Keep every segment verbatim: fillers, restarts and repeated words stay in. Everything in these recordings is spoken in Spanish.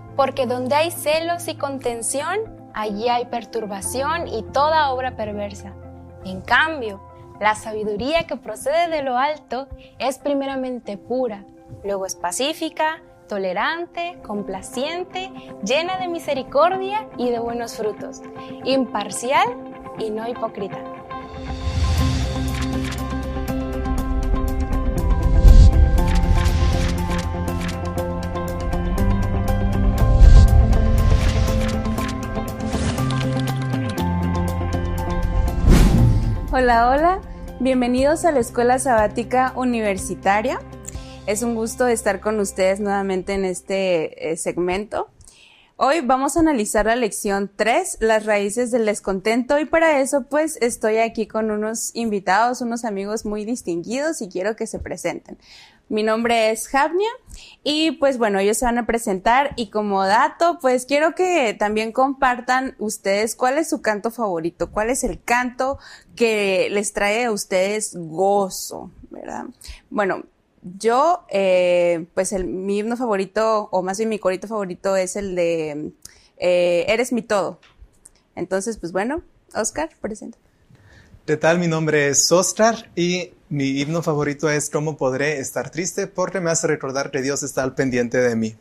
Porque donde hay celos y contención, allí hay perturbación y toda obra perversa. En cambio, la sabiduría que procede de lo alto es primeramente pura, luego es pacífica, tolerante, complaciente, llena de misericordia y de buenos frutos, imparcial y no hipócrita. Hola, hola, bienvenidos a la Escuela Sabática Universitaria. Es un gusto estar con ustedes nuevamente en este eh, segmento. Hoy vamos a analizar la lección tres, las raíces del descontento, y para eso pues estoy aquí con unos invitados, unos amigos muy distinguidos y quiero que se presenten. Mi nombre es Javnia y pues bueno, ellos se van a presentar y como dato pues quiero que también compartan ustedes cuál es su canto favorito, cuál es el canto que les trae a ustedes gozo, ¿verdad? Bueno, yo eh, pues el, mi himno favorito o más bien mi corito favorito es el de eh, Eres mi todo. Entonces pues bueno, Oscar, presenta. ¿Qué tal? Mi nombre es Oscar y mi himno favorito es ¿Cómo podré estar triste? Porque me hace recordar que Dios está al pendiente de mí.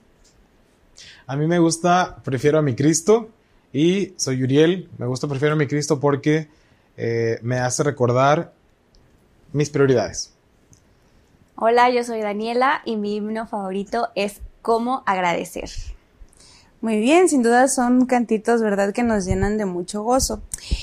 A mí me gusta, prefiero a mi Cristo y soy Uriel. Me gusta, prefiero a mi Cristo porque eh, me hace recordar mis prioridades. Hola, yo soy Daniela y mi himno favorito es Cómo agradecer. Muy bien, sin duda son cantitos, ¿verdad?, que nos llenan de mucho gozo.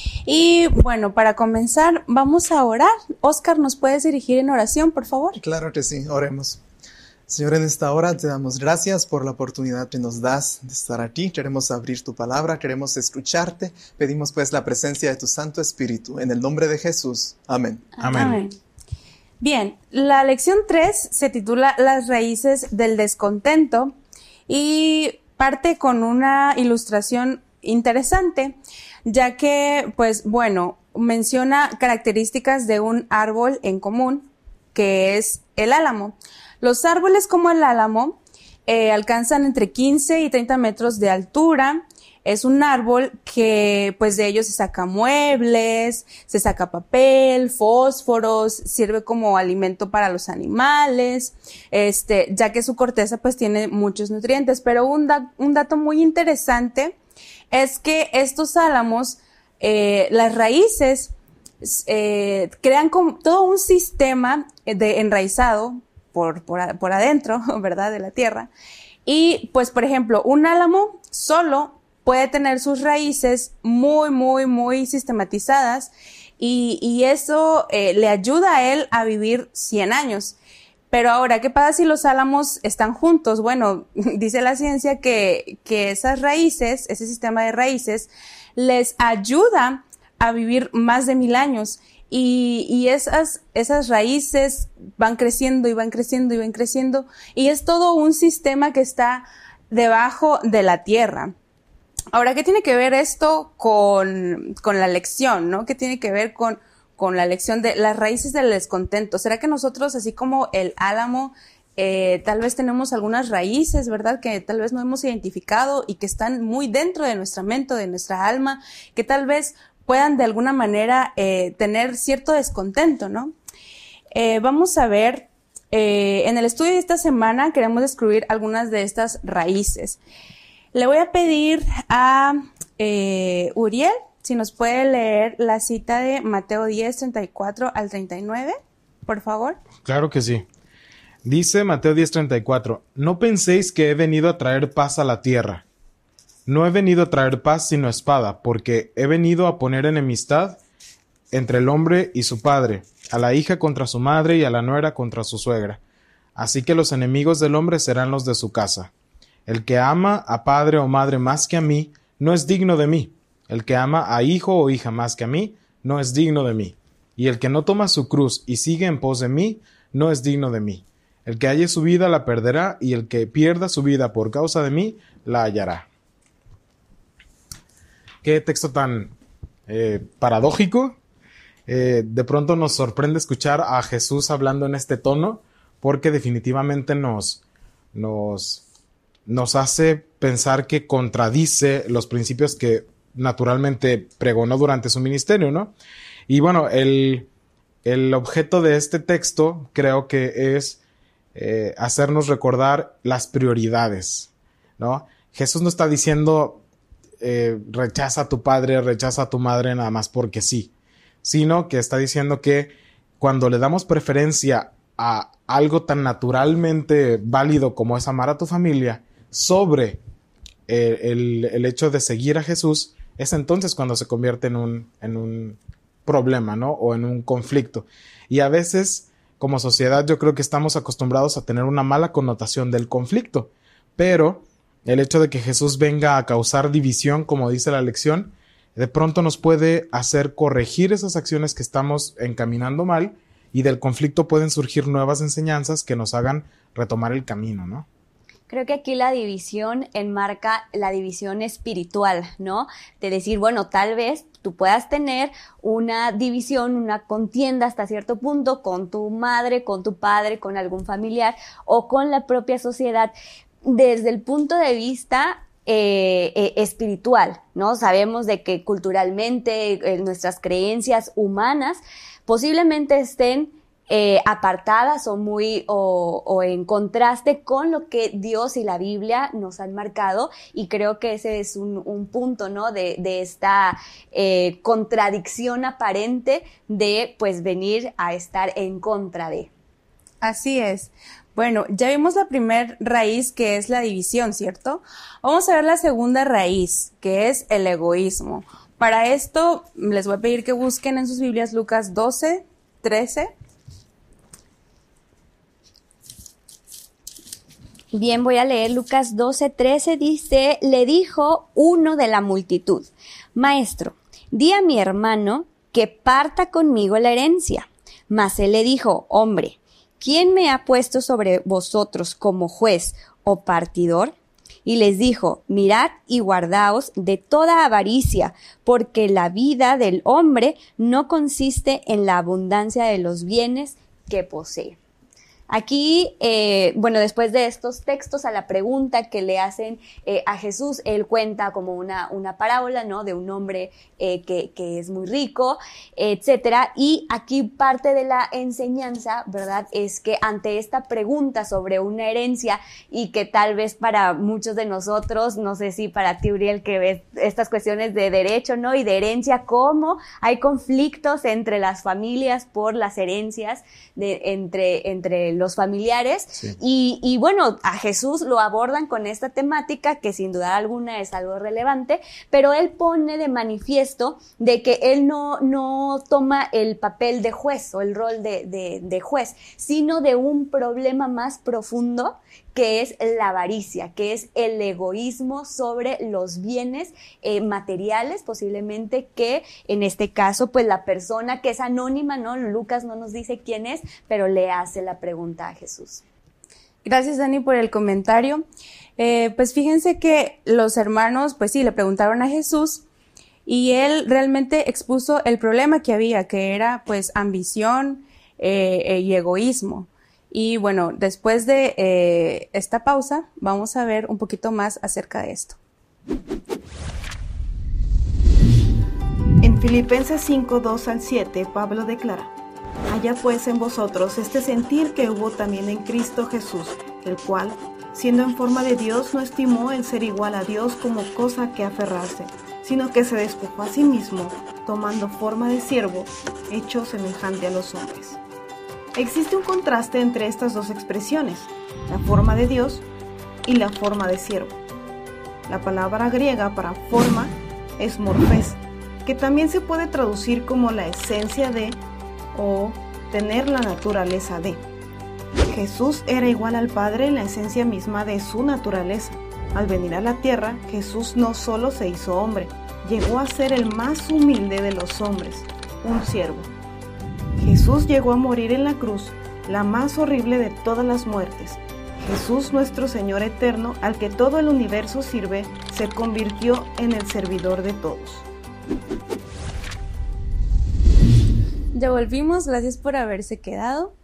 Y bueno, para comenzar, vamos a orar. Oscar, ¿nos puedes dirigir en oración, por favor? Claro que sí, oremos. Señor, en esta hora te damos gracias por la oportunidad que nos das de estar aquí. Queremos abrir tu palabra, queremos escucharte. Pedimos pues la presencia de tu Santo Espíritu. En el nombre de Jesús. Amén. Amén. Amén. Bien, la lección tres se titula Las raíces del descontento y parte con una ilustración interesante, ya que, pues bueno, menciona características de un árbol en común, que es el álamo. Los árboles como el álamo eh, alcanzan entre quince y treinta metros de altura. Es un árbol que, pues, de ellos se saca muebles, se saca papel, fósforos, sirve como alimento para los animales, este, ya que su corteza, pues, tiene muchos nutrientes. Pero un, da- un dato muy interesante es que estos álamos, eh, las raíces, eh, crean como todo un sistema de enraizado por, por, a- por adentro, ¿verdad?, de la tierra. Y, pues, por ejemplo, un álamo solo puede tener sus raíces muy, muy, muy sistematizadas y, y eso eh, le ayuda a él a vivir cien años. Pero ahora, ¿qué pasa si los álamos están juntos? Bueno, dice la ciencia que, que esas raíces, ese sistema de raíces, les ayuda a vivir más de mil años. Y, y esas, esas raíces van creciendo y van creciendo y van creciendo. Y es todo un sistema que está debajo de la tierra. Ahora, ¿qué tiene que ver esto con, con la lección, ¿no? ¿Qué tiene que ver con, con la lección de las raíces del descontento? ¿Será que nosotros, así como el álamo, eh, tal vez tenemos algunas raíces, ¿verdad?, que tal vez no hemos identificado y que están muy dentro de nuestra mente, de nuestra alma, que tal vez puedan de alguna manera eh, tener cierto descontento, ¿no? Eh, vamos a ver, eh, en el estudio de esta semana queremos descubrir algunas de estas raíces. Le voy a pedir a eh, Uriel si nos puede leer la cita de Mateo diez, treinta y cuatro al treinta y nueve, por favor. Claro que sí. Dice Mateo diez, treinta y cuatro, no penséis que he venido a traer paz a la tierra. No he venido a traer paz sino espada, porque he venido a poner enemistad entre el hombre y su padre, a la hija contra su madre y a la nuera contra su suegra. Así que los enemigos del hombre serán los de su casa. El que ama a padre o madre más que a mí, no es digno de mí. El que ama a hijo o hija más que a mí, no es digno de mí. Y el que no toma su cruz y sigue en pos de mí, no es digno de mí. El que halle su vida la perderá, y el que pierda su vida por causa de mí, la hallará. Qué texto tan eh, paradójico. Eh, de pronto nos sorprende escuchar a Jesús hablando en este tono, porque definitivamente nos... nos nos hace pensar que contradice los principios que naturalmente pregonó durante su ministerio, ¿no? Y bueno, el, el objeto de este texto creo que es eh, hacernos recordar las prioridades, ¿no? Jesús no está diciendo eh, rechaza a tu padre, rechaza a tu madre nada más porque sí, sino que está diciendo que cuando le damos preferencia a algo tan naturalmente válido como es amar a tu familia sobre eh, el, el hecho de seguir a Jesús, es entonces cuando se convierte en un, en un problema, ¿no? O en un conflicto. Y a veces, como sociedad, yo creo que estamos acostumbrados a tener una mala connotación del conflicto, pero el hecho de que Jesús venga a causar división, como dice la lección, de pronto nos puede hacer corregir esas acciones que estamos encaminando mal, y del conflicto pueden surgir nuevas enseñanzas que nos hagan retomar el camino, ¿no? Creo que aquí la división enmarca la división espiritual, ¿no? De decir, bueno, tal vez tú puedas tener una división, una contienda hasta cierto punto con tu madre, con tu padre, con algún familiar o con la propia sociedad desde el punto de vista Eh, eh, espiritual, ¿no? Sabemos de que culturalmente eh, nuestras creencias humanas posiblemente estén eh, apartadas o muy o, o en contraste con lo que Dios y la Biblia nos han marcado, y creo que ese es un, un punto, ¿no? De, de esta eh, contradicción aparente de pues venir a estar en contra de. Así es. Bueno, ya vimos la primer raíz, que es la división, ¿cierto? Vamos a ver la segunda raíz, que es el egoísmo. Para esto, les voy a pedir que busquen en sus Biblias Lucas doce, trece. Bien, voy a leer Lucas doce, trece, dice, le dijo uno de la multitud, Maestro, di a mi hermano que parta conmigo la herencia. Mas él le dijo, hombre, ¿quién me ha puesto sobre vosotros como juez o partidor? Y les dijo, mirad y guardaos de toda avaricia, porque la vida del hombre no consiste en la abundancia de los bienes que posee. Aquí, eh, bueno, después de estos textos, a la pregunta que le hacen eh, a Jesús, él cuenta como una, una parábola, ¿no? De un hombre eh, que, que es muy rico, etcétera. Y aquí parte de la enseñanza, ¿verdad? Es que ante esta pregunta sobre una herencia, y que tal vez para muchos de nosotros, no sé si para ti, Uriel, que ves estas cuestiones de derecho, ¿no? Y de herencia, cómo hay conflictos entre las familias por las herencias, de, entre, entre los familiares, sí. y, y bueno, a Jesús lo abordan con esta temática que sin duda alguna es algo relevante, pero él pone de manifiesto de que él no, no toma el papel de juez o el rol de, de, de juez, sino de un problema más profundo, que es la avaricia, que es el egoísmo sobre los bienes eh, materiales, posiblemente, que en este caso, pues la persona que es anónima, ¿no? Lucas no nos dice quién es, pero le hace la pregunta a Jesús. Gracias, Dani, por el comentario. Eh, pues fíjense que los hermanos, pues sí, le preguntaron a Jesús, y él realmente expuso el problema que había, que era pues ambición eh, y egoísmo. Y bueno, después de eh, esta pausa, vamos a ver un poquito más acerca de esto. En Filipenses cinco, dos al siete, Pablo declara: haya pues en vosotros este sentir que hubo también en Cristo Jesús, el cual, siendo en forma de Dios, no estimó el ser igual a Dios como cosa que aferrarse, sino que se despojó a sí mismo, tomando forma de siervo, hecho semejante a los hombres. Existe un contraste entre estas dos expresiones, la forma de Dios y la forma de siervo. La palabra griega para forma es morfés, que también se puede traducir como la esencia de o tener la naturaleza de. Jesús era igual al Padre en la esencia misma de su naturaleza. Al venir a la tierra, Jesús no solo se hizo hombre, llegó a ser el más humilde de los hombres, un siervo. Jesús llegó a morir en la cruz, la más horrible de todas las muertes. Jesús, nuestro Señor eterno, al que todo el universo sirve, se convirtió en el servidor de todos. Ya volvimos, gracias por haberse quedado.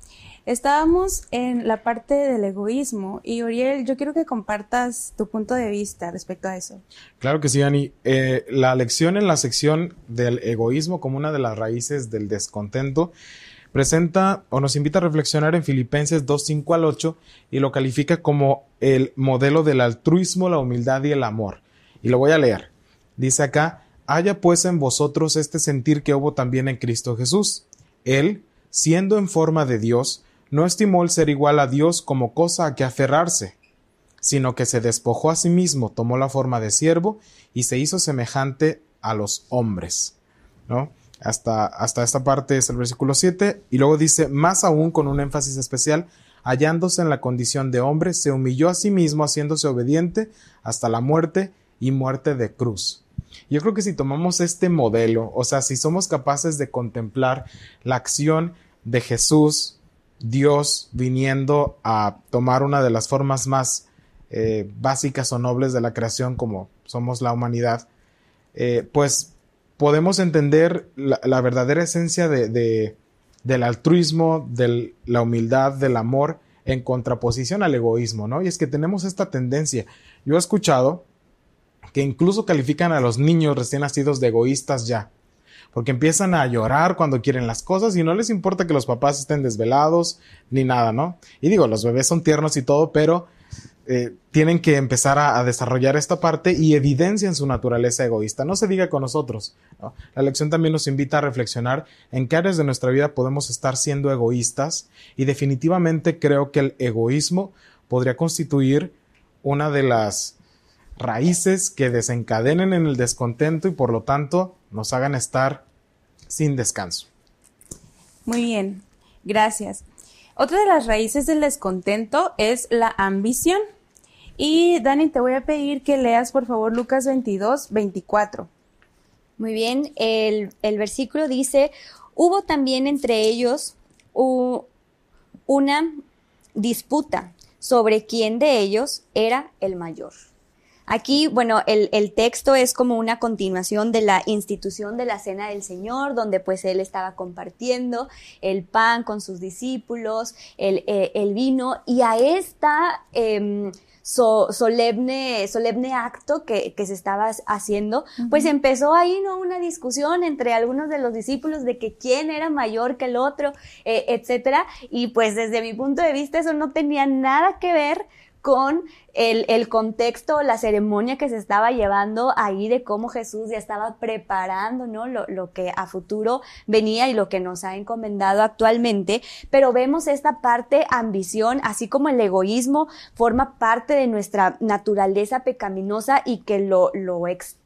Estábamos en la parte del egoísmo y Uriel, yo quiero que compartas tu punto de vista respecto a eso. Claro que sí, Ani. Eh, la lección en la sección del egoísmo como una de las raíces del descontento presenta o nos invita a reflexionar en Filipenses dos, cinco al ocho y lo califica como el modelo del altruismo, la humildad y el amor. Y lo voy a leer. Dice acá: haya pues en vosotros este sentir que hubo también en Cristo Jesús. Él, siendo en forma de Dios, no estimó el ser igual a Dios como cosa a que aferrarse, sino que se despojó a sí mismo, tomó la forma de siervo y se hizo semejante a los hombres, ¿no? Hasta, hasta esta parte es el versículo siete, y luego dice, más aún con un énfasis especial, hallándose en la condición de hombre, se humilló a sí mismo, haciéndose obediente hasta la muerte y muerte de cruz. Yo creo que si tomamos este modelo, o sea, si somos capaces de contemplar la acción de Jesús, Dios viniendo a tomar una de las formas más eh, básicas o nobles de la creación como somos la humanidad, eh, pues podemos entender la, la verdadera esencia de, de, del altruismo, de la humildad, del amor en contraposición al egoísmo, ¿no? Y es que tenemos esta tendencia. Yo he escuchado que incluso califican a los niños recién nacidos de egoístas ya, porque empiezan a llorar cuando quieren las cosas y no les importa que los papás estén desvelados ni nada, ¿no? Y digo, los bebés son tiernos y todo, pero eh, tienen que empezar a, a desarrollar esta parte y evidencian su naturaleza egoísta. No se diga con nosotros, ¿no? La lección también nos invita a reflexionar en qué áreas de nuestra vida podemos estar siendo egoístas, y definitivamente creo que el egoísmo podría constituir una de las raíces que desencadenen en el descontento y por lo tanto nos hagan estar sin descanso. Muy bien, gracias. Otra de las raíces del descontento es la ambición. Y Dani, te voy a pedir que leas por favor Lucas veintidós, veinticuatro. Muy bien, el, el versículo dice, hubo también entre ellos uh, una disputa sobre quién de ellos era el mayor. Aquí, bueno, el, el texto es como una continuación de la institución de la Cena del Señor, donde pues él estaba compartiendo el pan con sus discípulos, el, eh, el vino, y a esta eh, so, solemne, solemne acto que, que se estaba haciendo, uh-huh. pues empezó ahí, ¿no?, una discusión entre algunos de los discípulos de que quién era mayor que el otro, eh, etcétera, y pues desde mi punto de vista eso no tenía nada que ver con el, el contexto, la ceremonia que se estaba llevando ahí de cómo Jesús ya estaba preparando, ¿no?, lo, lo que a futuro venía y lo que nos ha encomendado actualmente, pero vemos esta parte ambición, así como el egoísmo forma parte de nuestra naturaleza pecaminosa y que lo, lo externamos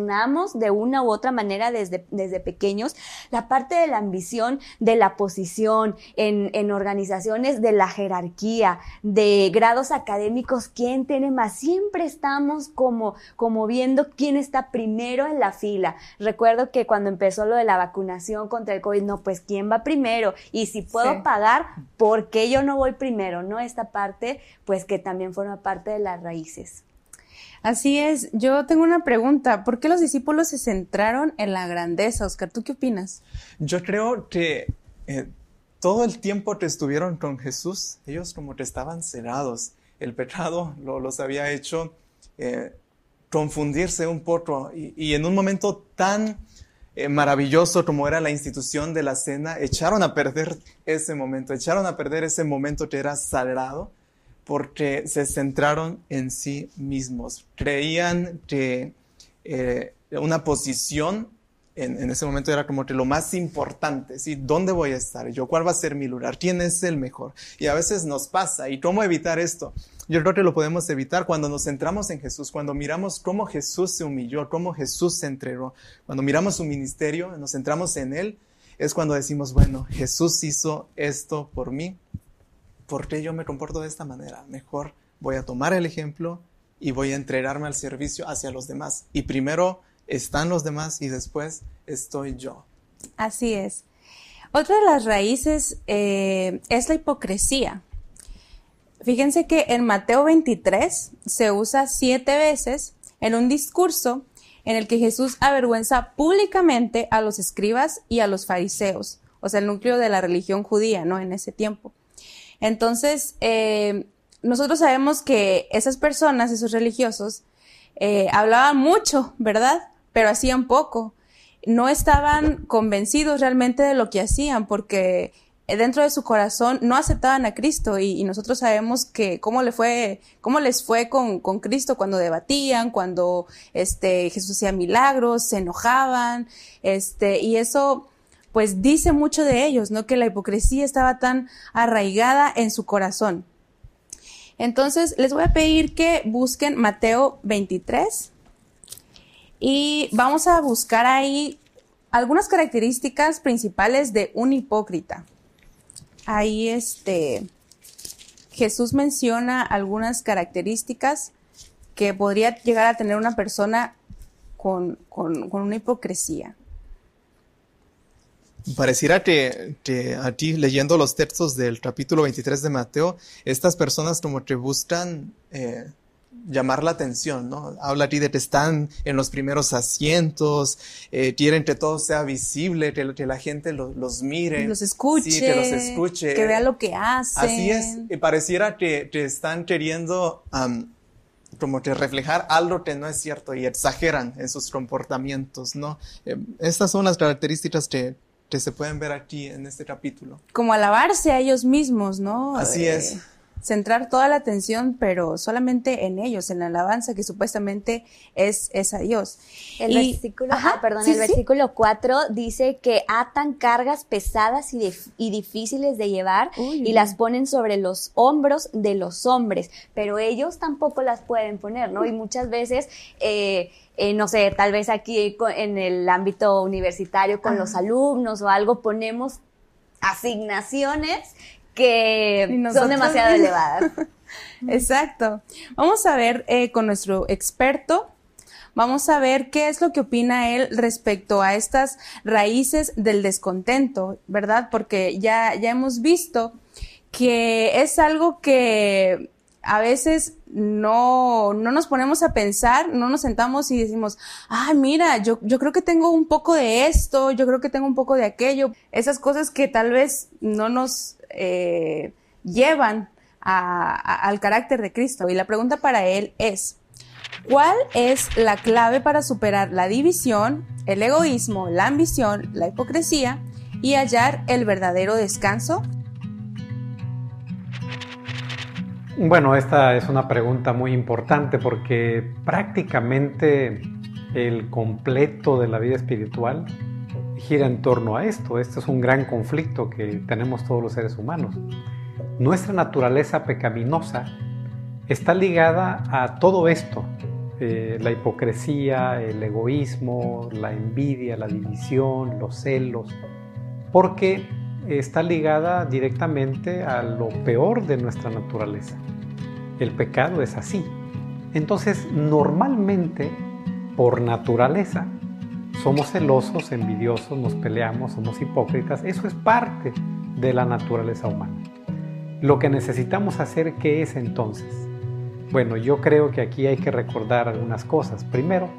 de una u otra manera desde, desde pequeños, la parte de la ambición, de la posición en, en organizaciones, de la jerarquía, de grados académicos, quién tiene más, siempre estamos como, como viendo quién está primero en la fila. Recuerdo que cuando empezó lo de la vacunación contra el COVID, no, pues quién va primero, y si puedo sí. pagar, ¿por qué yo no voy primero? ¿No? Esta parte, pues que también forma parte de las raíces. Así es. Yo tengo una pregunta. ¿Por qué los discípulos se centraron en la grandeza? Oscar, ¿tú qué opinas? Yo creo que eh, todo el tiempo que estuvieron con Jesús, ellos como que estaban cegados. El pecado lo, los había hecho eh, confundirse un poco. Y, y en un momento tan eh, maravilloso como era la institución de la cena, echaron a perder ese momento. Echaron a perder ese momento que era sagrado, porque se centraron en sí mismos. Creían que eh, una posición en, en ese momento era como que lo más importante, ¿sí? ¿Dónde voy a estar yo? ¿Cuál va a ser mi lugar? ¿Quién es el mejor? Y a veces nos pasa. ¿Y cómo evitar esto? Yo creo que lo podemos evitar cuando nos centramos en Jesús, cuando miramos cómo Jesús se humilló, cómo Jesús se entregó. Cuando miramos su ministerio, nos centramos en Él, es cuando decimos, bueno, Jesús hizo esto por mí. ¿Por qué yo me comporto de esta manera? Mejor voy a tomar el ejemplo y voy a entregarme al servicio hacia los demás. Y primero están los demás y después estoy yo. Así es. Otra de las raíces eh, es la hipocresía. Fíjense que en Mateo veintitrés se usa siete veces en un discurso en el que Jesús avergüenza públicamente a los escribas y a los fariseos, o sea, el núcleo de la religión judía, ¿no?, en ese tiempo. Entonces, eh, nosotros sabemos que esas personas, esos religiosos, eh, hablaban mucho, ¿verdad? Pero hacían poco. No estaban convencidos realmente de lo que hacían, porque dentro de su corazón no aceptaban a Cristo, y, y nosotros sabemos que cómo le fue, cómo les fue con, con Cristo cuando debatían, cuando este Jesús hacía milagros, se enojaban, este, y eso pues dice mucho de ellos, ¿no? Que la hipocresía estaba tan arraigada en su corazón. Entonces, les voy a pedir que busquen Mateo veintitrés y vamos a buscar ahí algunas características principales de un hipócrita. Ahí este, Jesús menciona algunas características que podría llegar a tener una persona con, con, con una hipocresía. Pareciera que, que a ti, leyendo los textos del capítulo veintitrés de Mateo, estas personas como que buscan eh, llamar la atención, ¿no? Habla a ti de que están en los primeros asientos, eh, quieren que todo sea visible, que, que la gente lo, los mire. Los escuche, sí, que los escuche. Que vea lo que hacen. Así es, y pareciera que, que están queriendo um, como que reflejar algo que no es cierto y exageran en sus comportamientos, ¿no? Eh, estas son las características que que se pueden ver aquí en este capítulo. Como alabarse a ellos mismos, ¿no? Así eh, es. Centrar toda la atención, pero solamente en ellos, en la alabanza que supuestamente es, es a Dios. El y, versículo, ajá, ah, perdón, sí, el sí. versículo cuatro dice que atan cargas pesadas y, dif- y difíciles de llevar Uy. y las ponen sobre los hombros de los hombres, pero ellos tampoco las pueden poner, ¿no? Y muchas veces, eh, eh, no sé, tal vez aquí co- en el ámbito universitario con Ajá. los alumnos o algo ponemos asignaciones que Y son nosotros demasiado mismos. elevadas. Exacto. Vamos a ver eh, con nuestro experto, vamos a ver qué es lo que opina él respecto a estas raíces del descontento, ¿verdad? Porque ya, ya hemos visto que es algo que a veces no, no nos ponemos a pensar, no nos sentamos y decimos, ay, mira, yo, yo creo que tengo un poco de esto, yo creo que tengo un poco de aquello. Esas cosas que tal vez no nos eh, llevan a, a, al carácter de Cristo. Y la pregunta para él es, ¿cuál es la clave para superar la división, el egoísmo, la ambición, la hipocresía y hallar el verdadero descanso? Bueno, esta es una pregunta muy importante porque prácticamente el completo de la vida espiritual gira en torno a esto. Este es un gran conflicto que tenemos todos los seres humanos. Nuestra naturaleza pecaminosa está ligada a todo esto, eh, la hipocresía, el egoísmo, la envidia, la división, los celos, porque está ligada directamente a lo peor de nuestra naturaleza. El pecado es así. Entonces, normalmente, por naturaleza, somos celosos, envidiosos, nos peleamos, somos hipócritas. Eso es parte de la naturaleza humana. Lo que necesitamos hacer, ¿qué es entonces? Bueno, yo creo que aquí hay que recordar algunas cosas. Primero,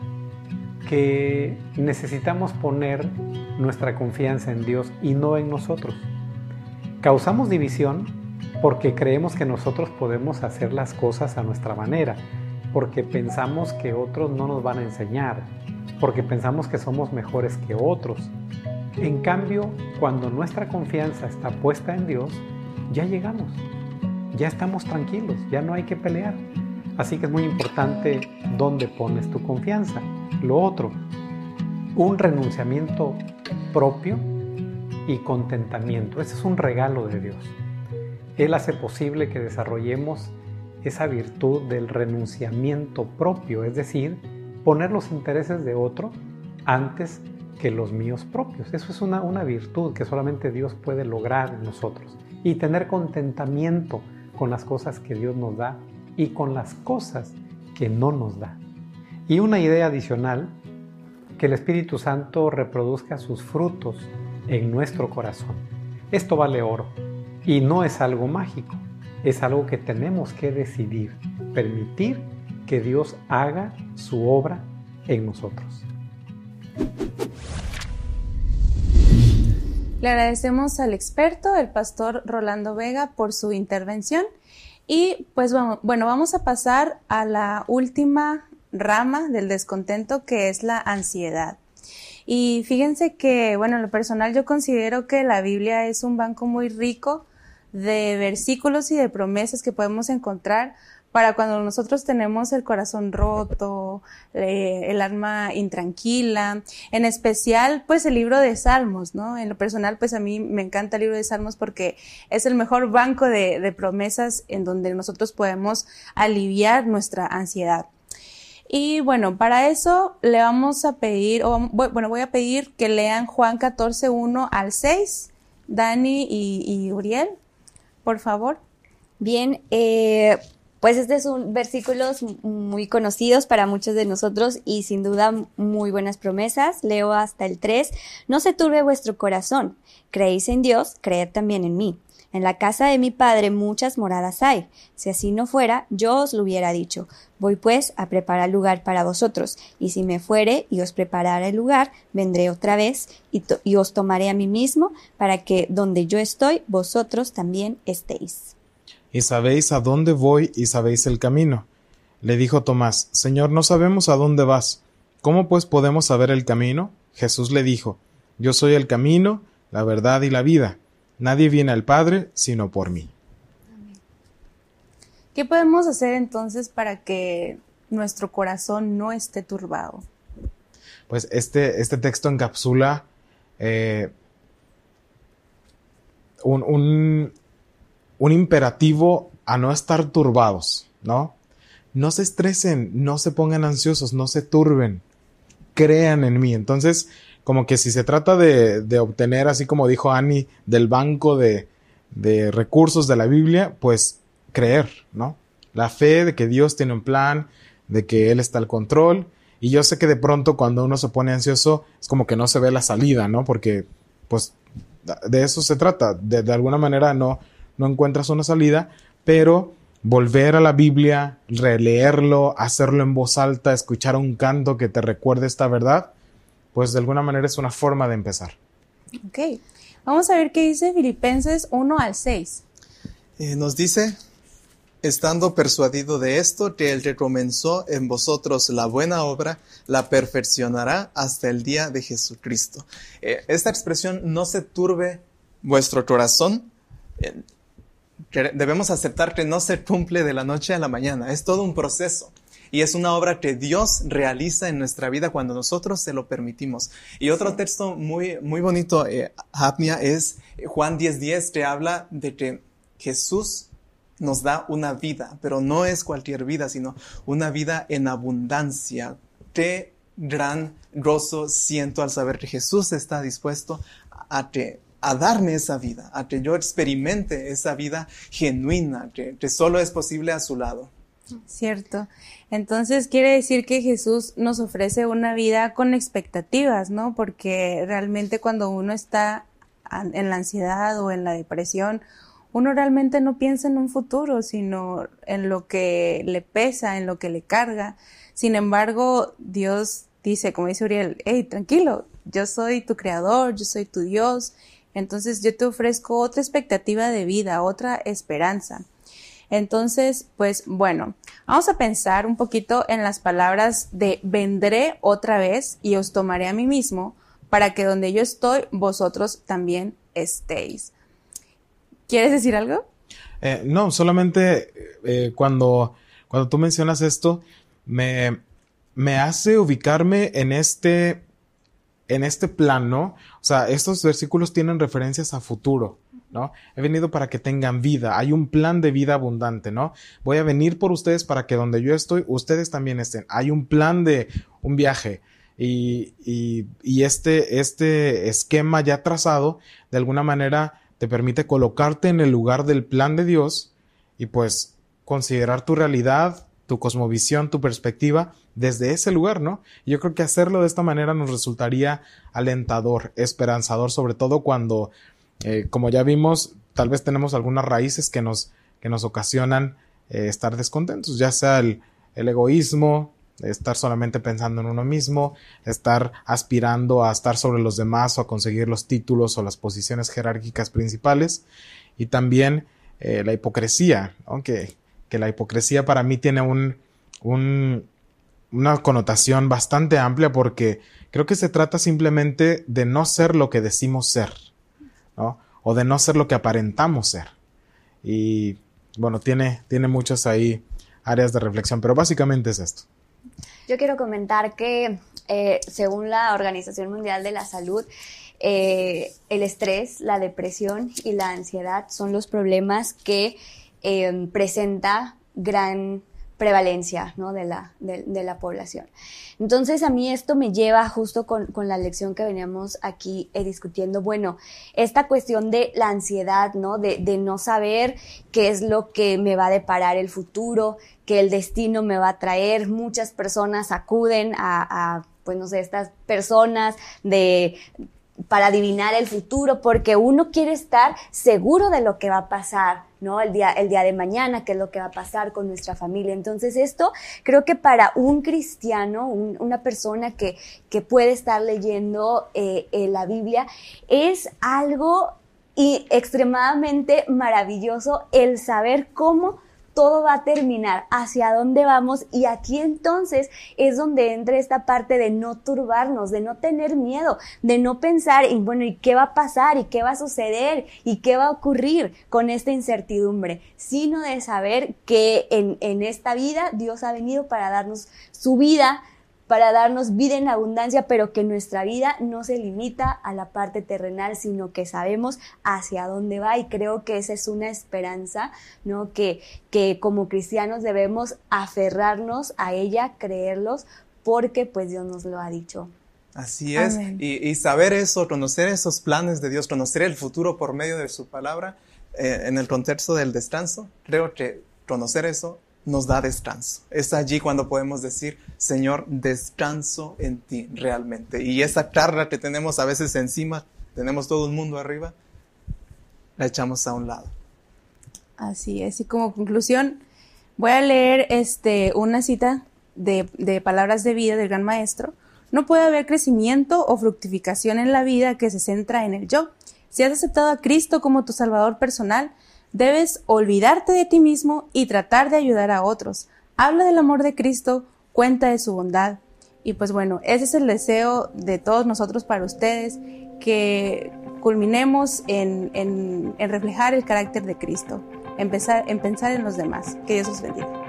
que necesitamos poner nuestra confianza en Dios y no en nosotros. Causamos división porque creemos que nosotros podemos hacer las cosas a nuestra manera, porque pensamos que otros no nos van a enseñar, porque pensamos que somos mejores que otros. En cambio, cuando nuestra confianza está puesta en Dios, ya llegamos, ya estamos tranquilos, ya no hay que pelear. Así que es muy importante dónde pones tu confianza. Lo otro, un renunciamiento propio y contentamiento. Ese es un regalo de Dios. Él hace posible que desarrollemos esa virtud del renunciamiento propio, es decir, poner los intereses de otro antes que los míos propios. Eso es una, una virtud que solamente Dios puede lograr en nosotros. Y tener contentamiento con las cosas que Dios nos da y con las cosas que no nos da. Y una idea adicional, que el Espíritu Santo reproduzca sus frutos en nuestro corazón. Esto vale oro y no es algo mágico, es algo que tenemos que decidir, permitir que Dios haga su obra en nosotros. Le agradecemos al experto, el pastor Rolando Vega, por su intervención. Y pues vamos, bueno, vamos a pasar a la última rama del descontento, que es la ansiedad. Y fíjense que, bueno, en lo personal yo considero que la Biblia es un banco muy rico de versículos y de promesas que podemos encontrar para cuando nosotros tenemos el corazón roto, eh, el alma intranquila, en especial pues el libro de Salmos, ¿no? En lo personal pues a mí me encanta el libro de Salmos porque es el mejor banco de, de promesas en donde nosotros podemos aliviar nuestra ansiedad. Y bueno, para eso le vamos a pedir, o bueno, voy a pedir que lean Juan catorce, uno al seis, Dani y, y Uriel, por favor. Bien, eh... Pues estos son versículos muy conocidos para muchos de nosotros y sin duda muy buenas promesas. Leo hasta el tres. No se turbe vuestro corazón. Creéis en Dios, creed también en mí. En la casa de mi Padre muchas moradas hay. Si así no fuera, yo os lo hubiera dicho. Voy pues a preparar lugar para vosotros. Y si me fuere y os preparara el lugar, vendré otra vez y, to- y os tomaré a mí mismo, para que donde yo estoy, vosotros también estéis. Y sabéis a dónde voy y sabéis el camino. Le dijo Tomás, Señor, no sabemos a dónde vas. ¿Cómo pues podemos saber el camino? Jesús le dijo, Yo soy el camino, la verdad y la vida. Nadie viene al Padre sino por mí. ¿Qué podemos hacer entonces para que nuestro corazón no esté turbado? Pues este, este texto encapsula eh, un... un un imperativo a no estar turbados, ¿no? No se estresen, no se pongan ansiosos, no se turben, crean en mí. Entonces, como que si se trata de, de obtener, así como dijo Annie, del banco de, de recursos de la Biblia, pues creer, ¿no? La fe de que Dios tiene un plan, de que Él está al control. Y yo sé que de pronto cuando uno se pone ansioso, es como que no se ve la salida, ¿no? Porque, pues, de eso se trata. De, de alguna manera no... no encuentras una salida, pero volver a la Biblia, releerlo, hacerlo en voz alta, escuchar un canto que te recuerde esta verdad, pues de alguna manera es una forma de empezar. Ok, vamos a ver qué dice Filipenses uno al seis. Eh, nos dice, estando persuadido de esto, que el que comenzó en vosotros la buena obra, la perfeccionará hasta el día de Jesucristo. Eh, esta expresión, no se turbe vuestro corazón, eh, debemos aceptar que no se cumple de la noche a la mañana, es todo un proceso y es una obra que Dios realiza en nuestra vida cuando nosotros se lo permitimos. Y otro texto muy, muy bonito, eh, Hapnia, es Juan diez diez, que habla de que Jesús nos da una vida, pero no es cualquier vida, sino una vida en abundancia. Qué gran gozo siento al saber que Jesús está dispuesto a que a darme esa vida, a que yo experimente esa vida genuina, que, que solo es posible a su lado. Cierto. Entonces quiere decir que Jesús nos ofrece una vida con expectativas, ¿no? Porque realmente cuando uno está en la ansiedad o en la depresión, uno realmente no piensa en un futuro, sino en lo que le pesa, en lo que le carga. Sin embargo, Dios dice, como dice Uriel, hey, tranquilo, yo soy tu creador, yo soy tu Dios. Entonces yo te ofrezco otra expectativa de vida, otra esperanza. Entonces, pues bueno, vamos a pensar un poquito en las palabras de vendré otra vez y os tomaré a mí mismo para que donde yo estoy, vosotros también estéis. ¿Quieres decir algo? Eh, no, solamente eh, cuando, cuando tú mencionas esto, me, me hace ubicarme en este... en este plan, ¿no? O sea, estos versículos tienen referencias a futuro, ¿no? He venido para que tengan vida. Hay un plan de vida abundante, ¿no? Voy a venir por ustedes para que donde yo estoy, ustedes también estén. Hay un plan de un viaje. Y, y, y este, este esquema ya trazado, de alguna manera, te permite colocarte en el lugar del plan de Dios y pues considerar tu realidad, tu cosmovisión, tu perspectiva desde ese lugar, ¿no? Yo creo que hacerlo de esta manera nos resultaría alentador, esperanzador, sobre todo cuando, eh, como ya vimos, tal vez tenemos algunas raíces que nos, que nos ocasionan eh, estar descontentos, ya sea el, el egoísmo, estar solamente pensando en uno mismo, estar aspirando a estar sobre los demás o a conseguir los títulos o las posiciones jerárquicas principales, y también eh, la hipocresía, ¿no? que, que la hipocresía para mí tiene un, un, una connotación bastante amplia, porque creo que se trata simplemente de no ser lo que decimos ser, ¿no? O de no ser lo que aparentamos ser. Y bueno, tiene, tiene muchas ahí áreas de reflexión, pero básicamente es esto. Yo quiero comentar que eh, según la Organización Mundial de la Salud, eh, el estrés, la depresión y la ansiedad son los problemas que eh, presenta gran prevalencia, ¿no? de, la, de, de la población. Entonces a mí esto me lleva justo con, con la lección que veníamos aquí eh, discutiendo. Bueno, esta cuestión de la ansiedad, ¿no? De, de no saber qué es lo que me va a deparar el futuro, que el destino me va a traer. Muchas personas acuden a, a pues no sé, estas personas de... para adivinar el futuro, porque uno quiere estar seguro de lo que va a pasar, ¿no? El día, el día de mañana, qué es lo que va a pasar con nuestra familia. Entonces esto creo que para un cristiano, un, una persona que, que puede estar leyendo eh, eh, la Biblia, es algo y extremadamente maravilloso el saber cómo todo va a terminar, hacia dónde vamos, y aquí entonces es donde entra esta parte de no turbarnos, de no tener miedo, de no pensar y bueno, ¿y qué va a pasar? ¿Y qué va a suceder? ¿Y qué va a ocurrir con esta incertidumbre? Sino de saber que en, en esta vida Dios ha venido para darnos su vida, para darnos vida en abundancia, pero que nuestra vida no se limita a la parte terrenal, sino que sabemos hacia dónde va, y creo que esa es una esperanza, ¿no? Que, que como cristianos debemos aferrarnos a ella, creerlos, porque pues Dios nos lo ha dicho. Así es, y, y saber eso, conocer esos planes de Dios, conocer el futuro por medio de su palabra, eh, en el contexto del descanso, creo que conocer eso nos da descanso. Es allí cuando podemos decir, Señor, descanso en ti realmente. Y esa carga que tenemos a veces encima, tenemos todo el mundo arriba, la echamos a un lado. Así es, y como conclusión, voy a leer este, una cita de, de Palabras de Vida del Gran Maestro. No puede haber crecimiento o fructificación en la vida que se centra en el yo. Si has aceptado a Cristo como tu Salvador personal, debes olvidarte de ti mismo y tratar de ayudar a otros. Habla del amor de Cristo, cuenta de su bondad. Y pues bueno, ese es el deseo de todos nosotros para ustedes, que culminemos en, en, en reflejar el carácter de Cristo, en pensar, en pensar en los demás. Que Dios los bendiga.